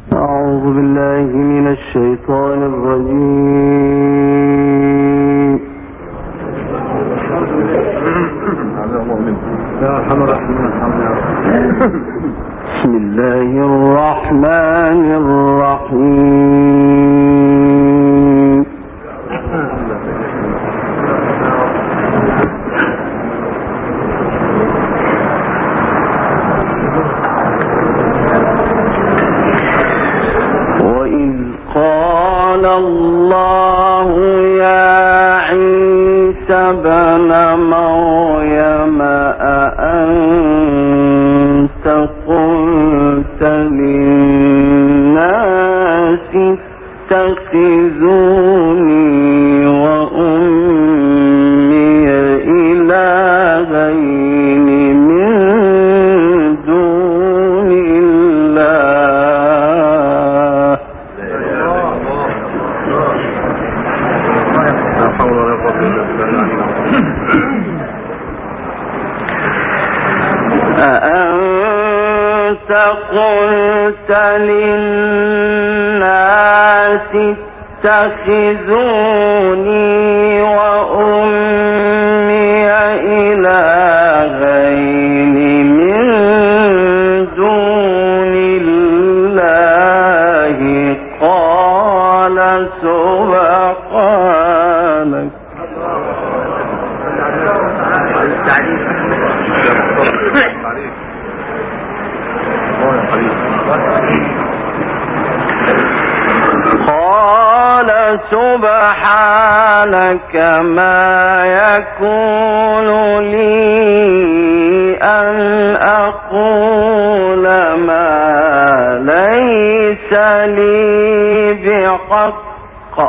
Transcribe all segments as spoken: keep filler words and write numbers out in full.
أعوذ بالله من الشيطان الرجيم. بسم الله الرحمن الرحيم. وإذ قال الله يا عيسى ابن مريم أأنت قلت للناس اتخذوني وأمي إلهين من دون الله أأنت قلت للناس اتخذوني وأمي إلهين من دون الله قال سبحانك قال سبحانك ما يكون لي أن أقول ما ليس لي بحق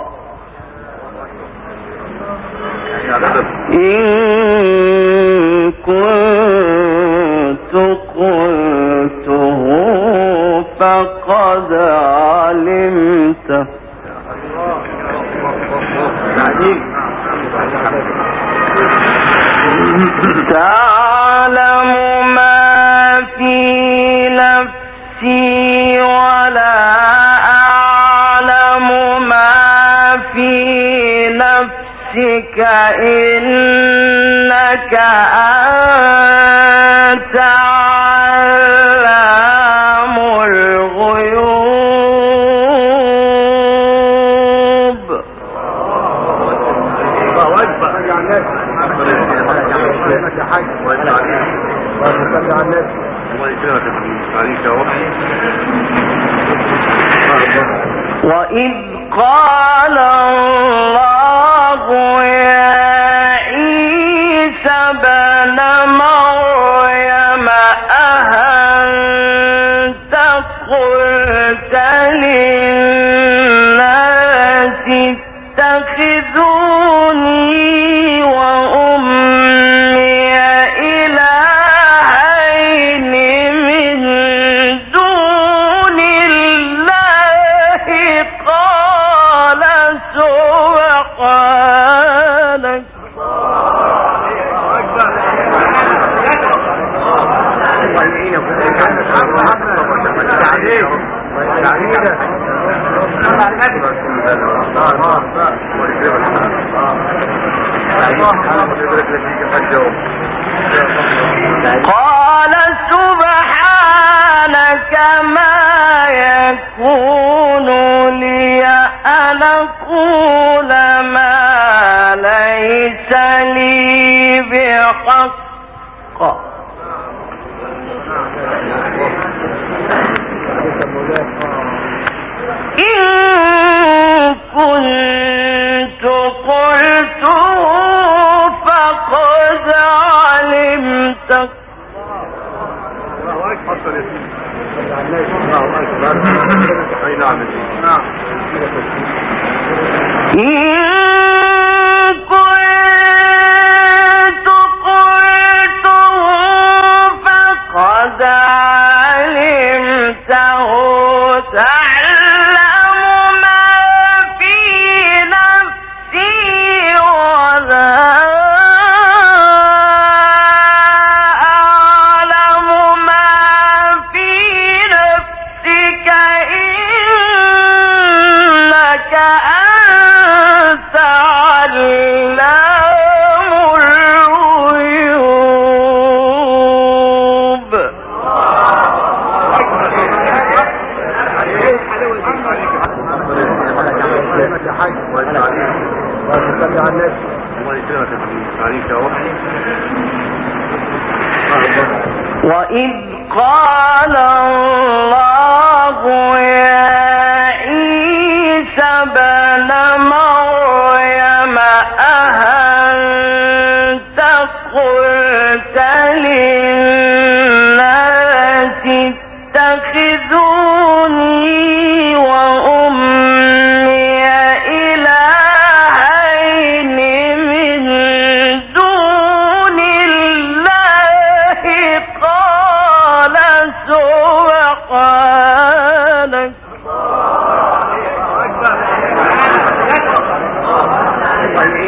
إن كنت قلته فقد علمته تعلم ما في نفسي ولا أعلم ما في نفسك إنك أنت علام الغيوب. وإذ قال الله يا عيسى ابن مريم أأنت قلت للناس اتخذوني وأمي إلهين من دون الله قال سبحانك قال سبحانك ما يكون لي أن أقول ما ليس لي بحق إن كنت قلته فقد علمته إن كنت قلته فقد علمته تعلم ما في نفسي ولا أعلم ما في نفسك إنك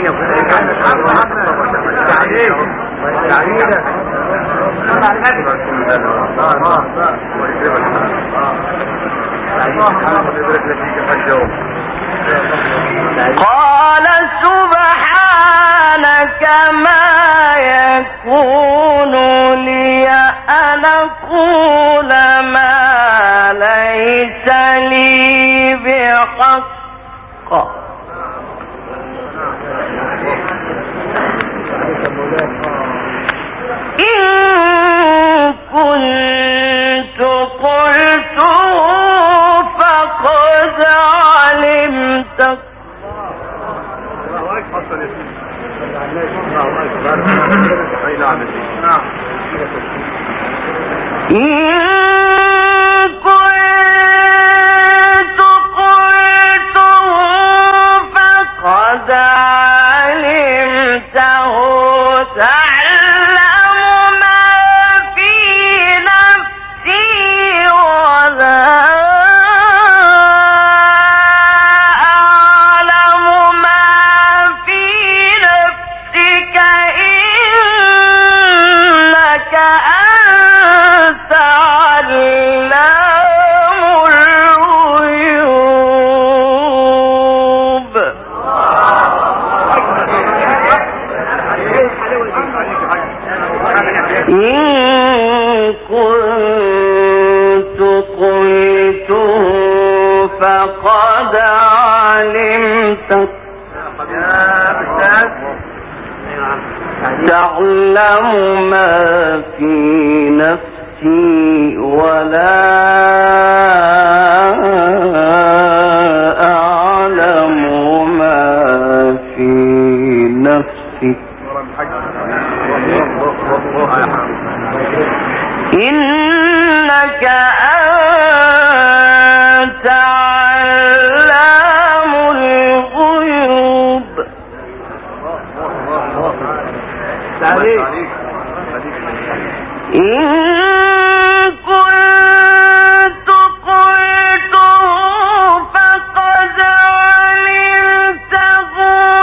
قال سبحانك ما يكون لي أن أقول ما ليس لي بحق إن كنت قلته فقد علمته إن كنت قلته فقد علمته تعلم ما في نفسي ولا أعلم ما في نفسك إنك أنت علام الغيوب إن كنت قلته فقد علمته تعلم ما في نفسي ولا أعلم ما في نفسك إنك أنت علام الغيوب إن كنت قلته فقد علمته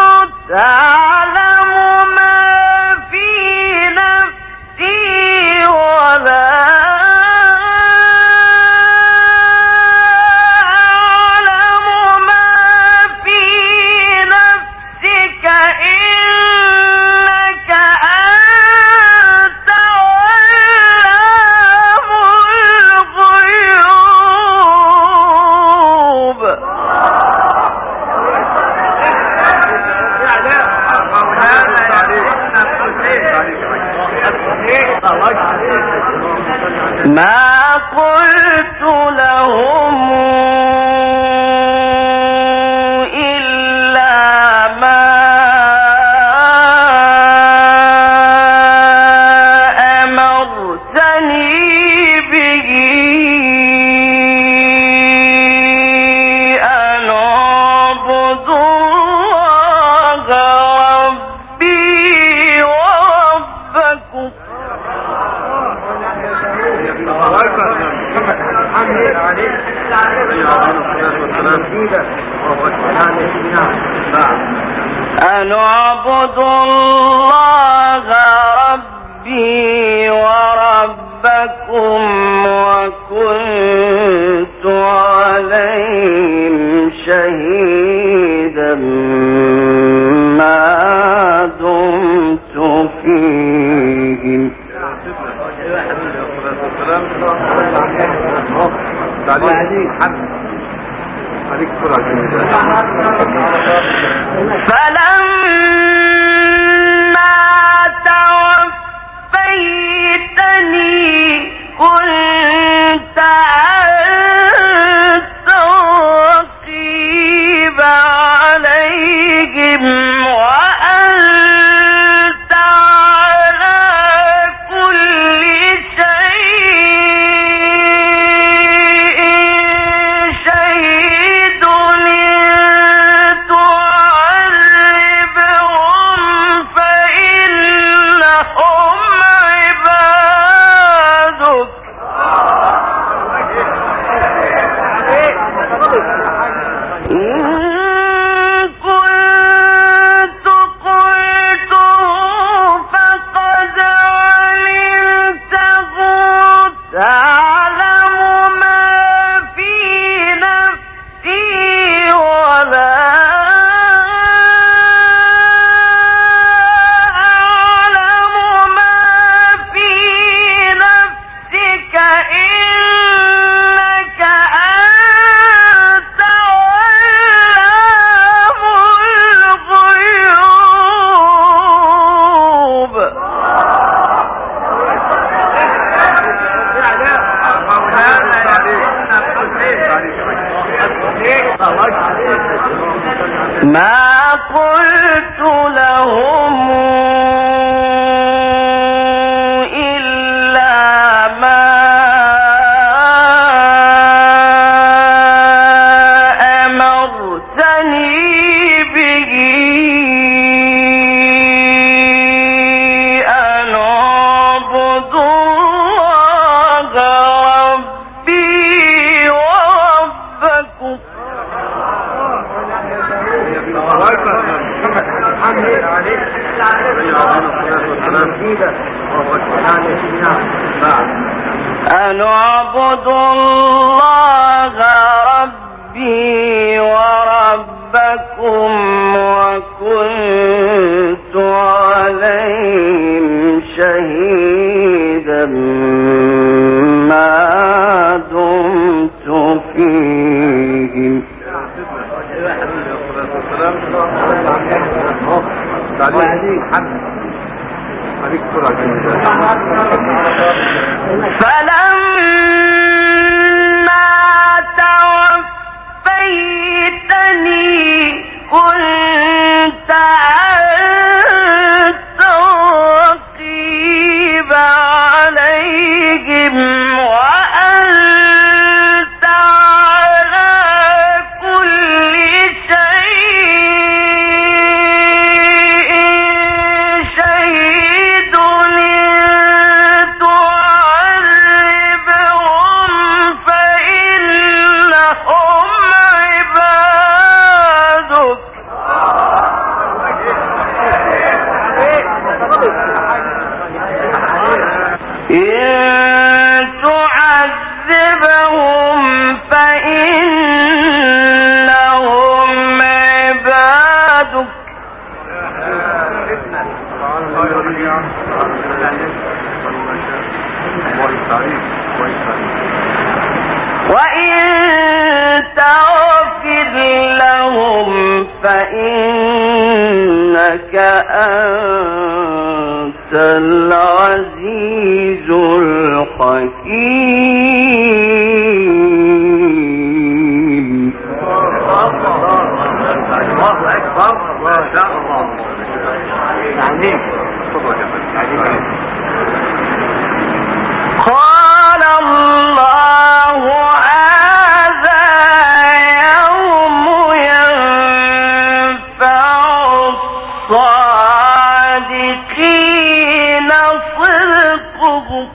تعلم ما في نفسي ولا أعلم ما في نفسك إنك أنت علام الغيوب ما قلت لهم إلا ما أمرتني به أن أعبد الله ربي وربكم أن أعبد الله ربي وربكم وكنت عليهم شهيدا ما دمت فيهم فلما توفيتني كنت أنت الرقيب عليهم وأنت على كل شيء شهيد تعذبهم فإنهم عبادك إن كنت ما قلت لهم أن اعبدوا الله ربي وربكم وكنت عليهم شهيدا ما دمت فيهم. فلما توفيتني كنت أنت الرقيب عليهم وأنت على كل شيء شهيد. تعذبهم فإنهم عبادك إن تعذبهم فإنهم عبادك وإن تغفر لهم فإنك أنت العزيز الحكيم. الله أكبر ما شاء الله. قال الله هذا يوم ينفع الصادقين صدقهم.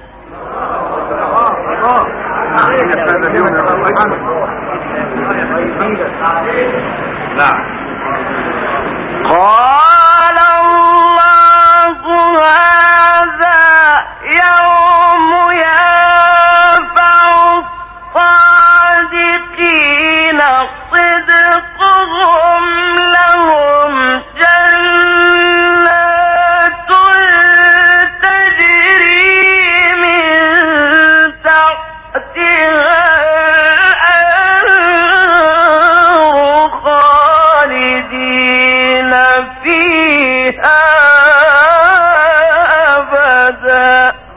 قال الله هذا يوم ينفع الصادقين صدقهم لهم جنات تجري من تحتها الأنهار خالدين فيها أبدا.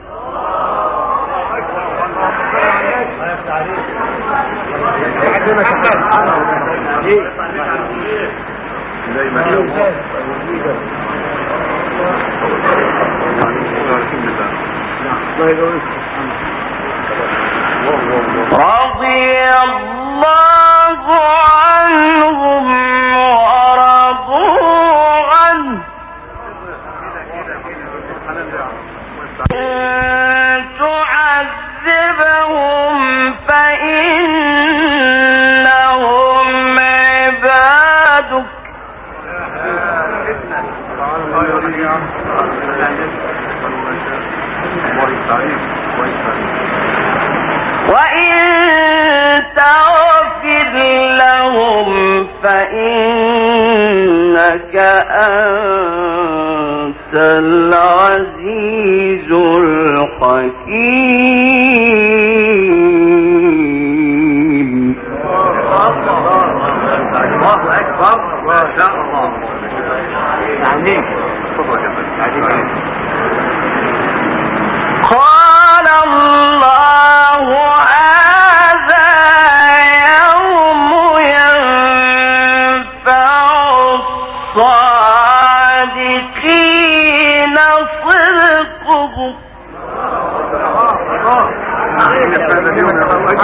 رضي الله عنهم ورضوا عنه إن تعذبهم فإنهم عبادك وإن تغفر لهم فإنك أنت العزيز الحكيم. الله أكبر ما شاء الله. قال الله هذا يوم ينفع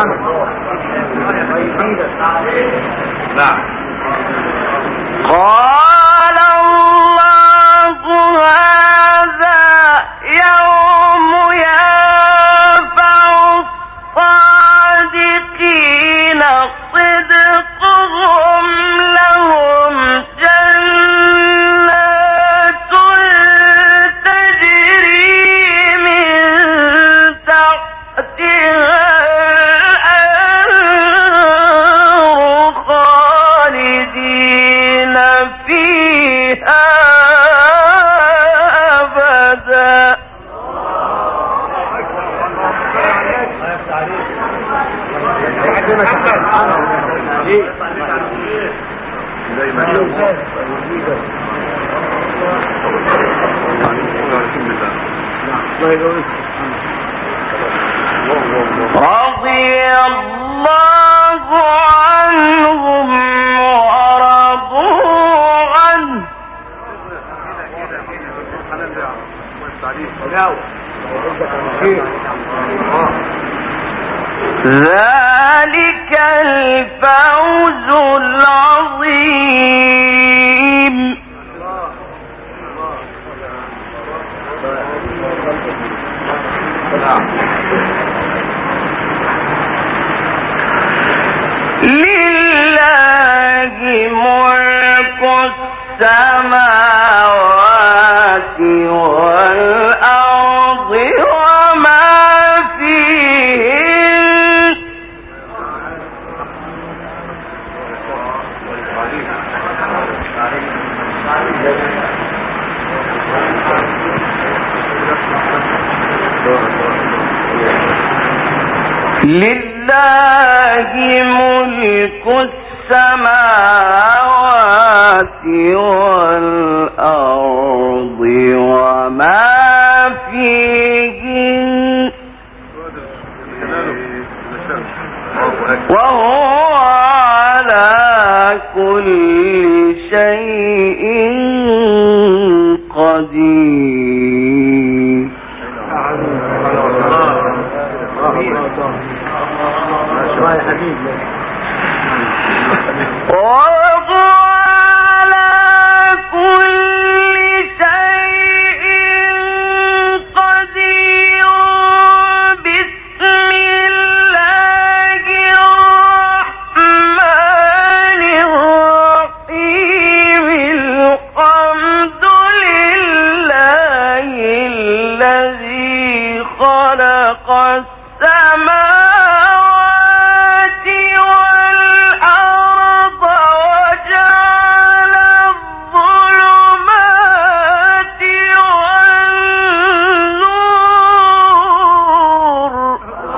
نعم. قال الله هذا يوم ينفع الصادقين صدقهم لهم جنات تجري من تحتها الأنهار خالدين فيها أبدا. رضي الله عنهم ورضوا عنه ذلك الفوز العظيم. لله ملك السماوات والأرض وما فيهن لله ملك السماوات والأرض وما فيهن وهو على كل شيء قدير. وهو على كل شيء قدير. بسم الله الرحمن الرحيم. الحمد لله الذي خلق السماوات والأرض وجعل الظلمات والنور.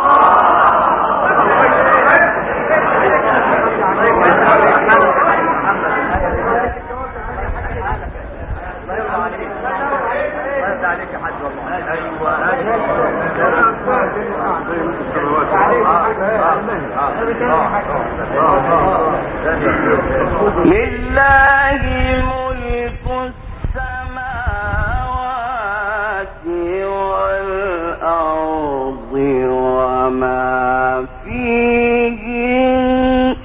لله ملك السماوات والأرض وما فيهن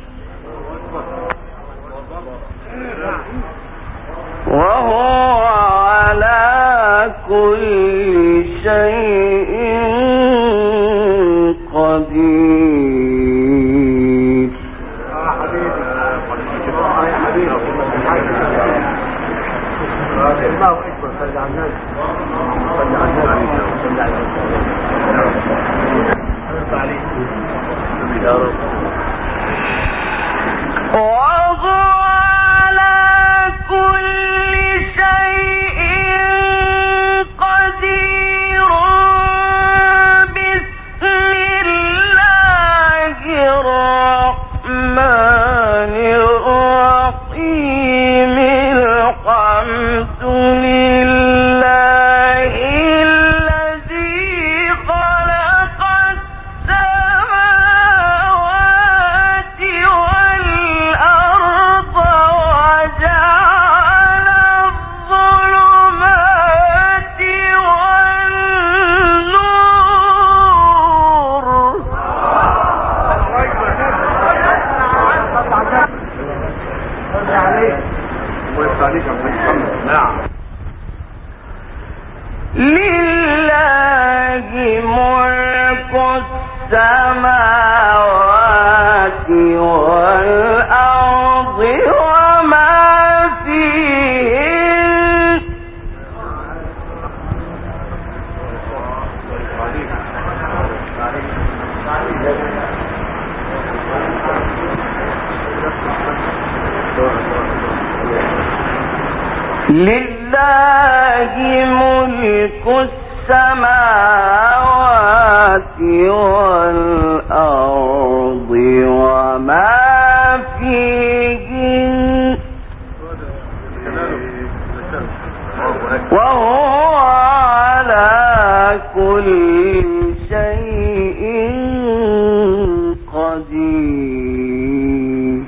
وهو على كل شيء قدير. الله أكبر. صلى على النبي. صلى على النبي. صلى على النبي. يا رب. وهو على كل شيء قدير. بسم الله الرحمن الرحيم. الحمد لله السماوات والأرض وما فيهن لله ملك السماوات والأرض وما فيهن وهو على كل شيء قدير.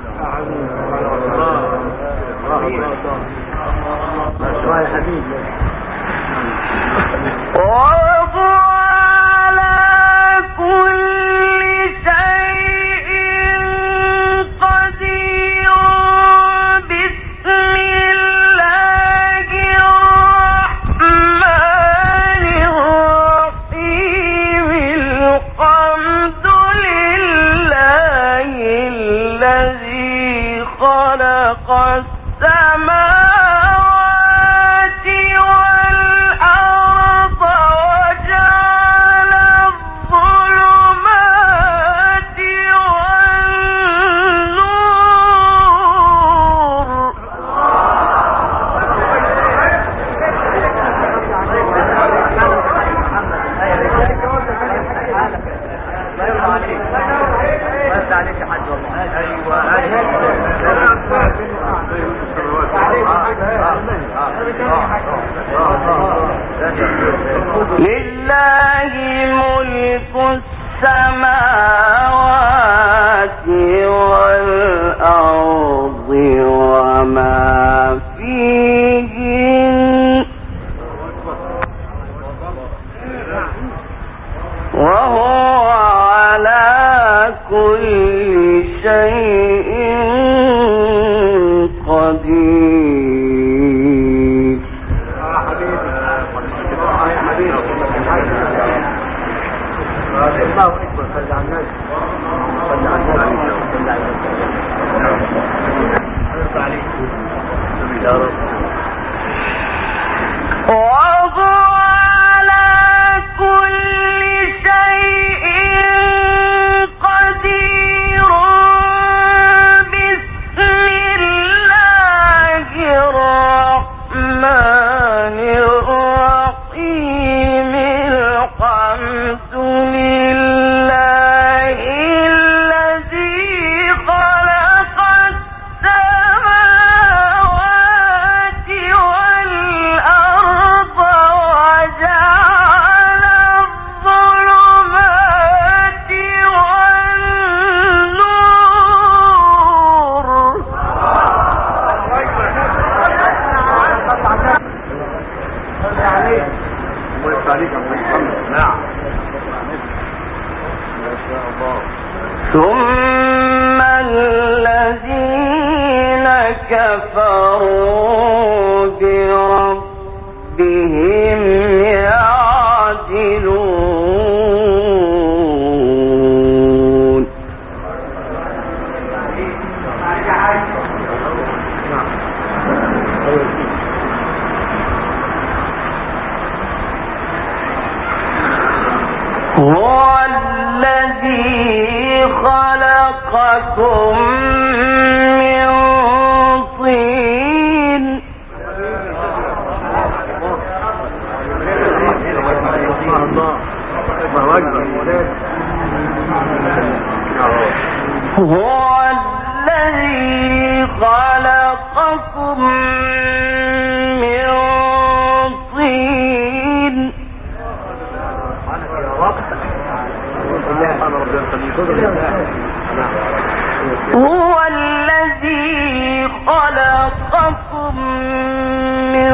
وهو على كل شيء قدير. بسم الله الرحمن الرحيم. الحمد لله الذي خلق السماوات والأرض وجعل الظلمات والنور. لله ملك السماوات والأرض وما فيهن وهو على كل شيء قدير. الله أكبر. صلى على النبي صلى على النبي صلى عليه يا رب. وهو على كل شيء قدير. بسم الله الرحمن الرحيم. الحمد لله الذي خلق السماوات والأرض وجعل الظلمات والنور. ثم الذين كفروا بربهم يعدلون. هو الذي خلقكم من طين هو الذي خلقكم من طين هو الذي خلقكم من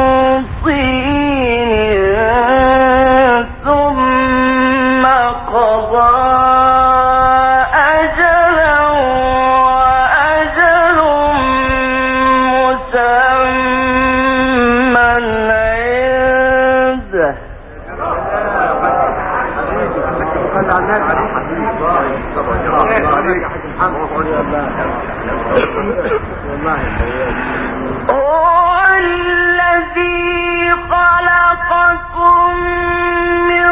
طين ثم قضى أجلا وأجل مسمى عنده. هو الذي خلقكم من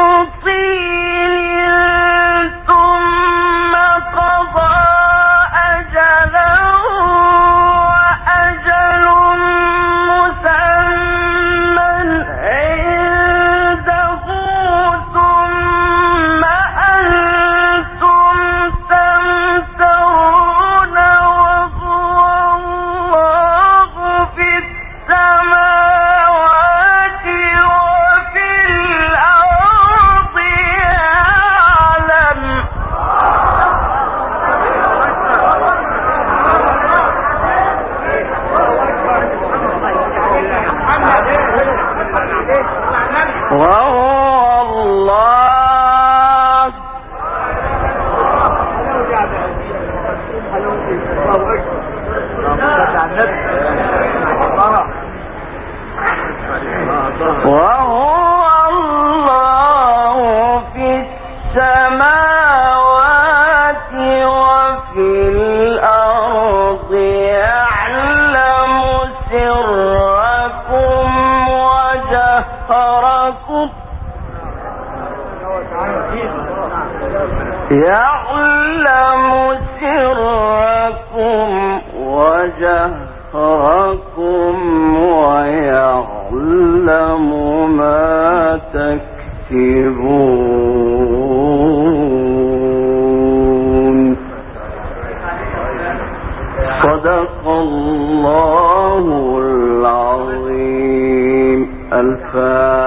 طين ثم قضى أجلا وأجل مسمى عنده ثم أنتم تمترون وهو الله في السماوات وفي الأرض يعلم وهو الله وهو الله في السماوات وفي الأرض يعلم سركم وجهركم يعلم سركم وجهركم ويعلم ما تكسبون. صدق الله العظيم. الفاتحة.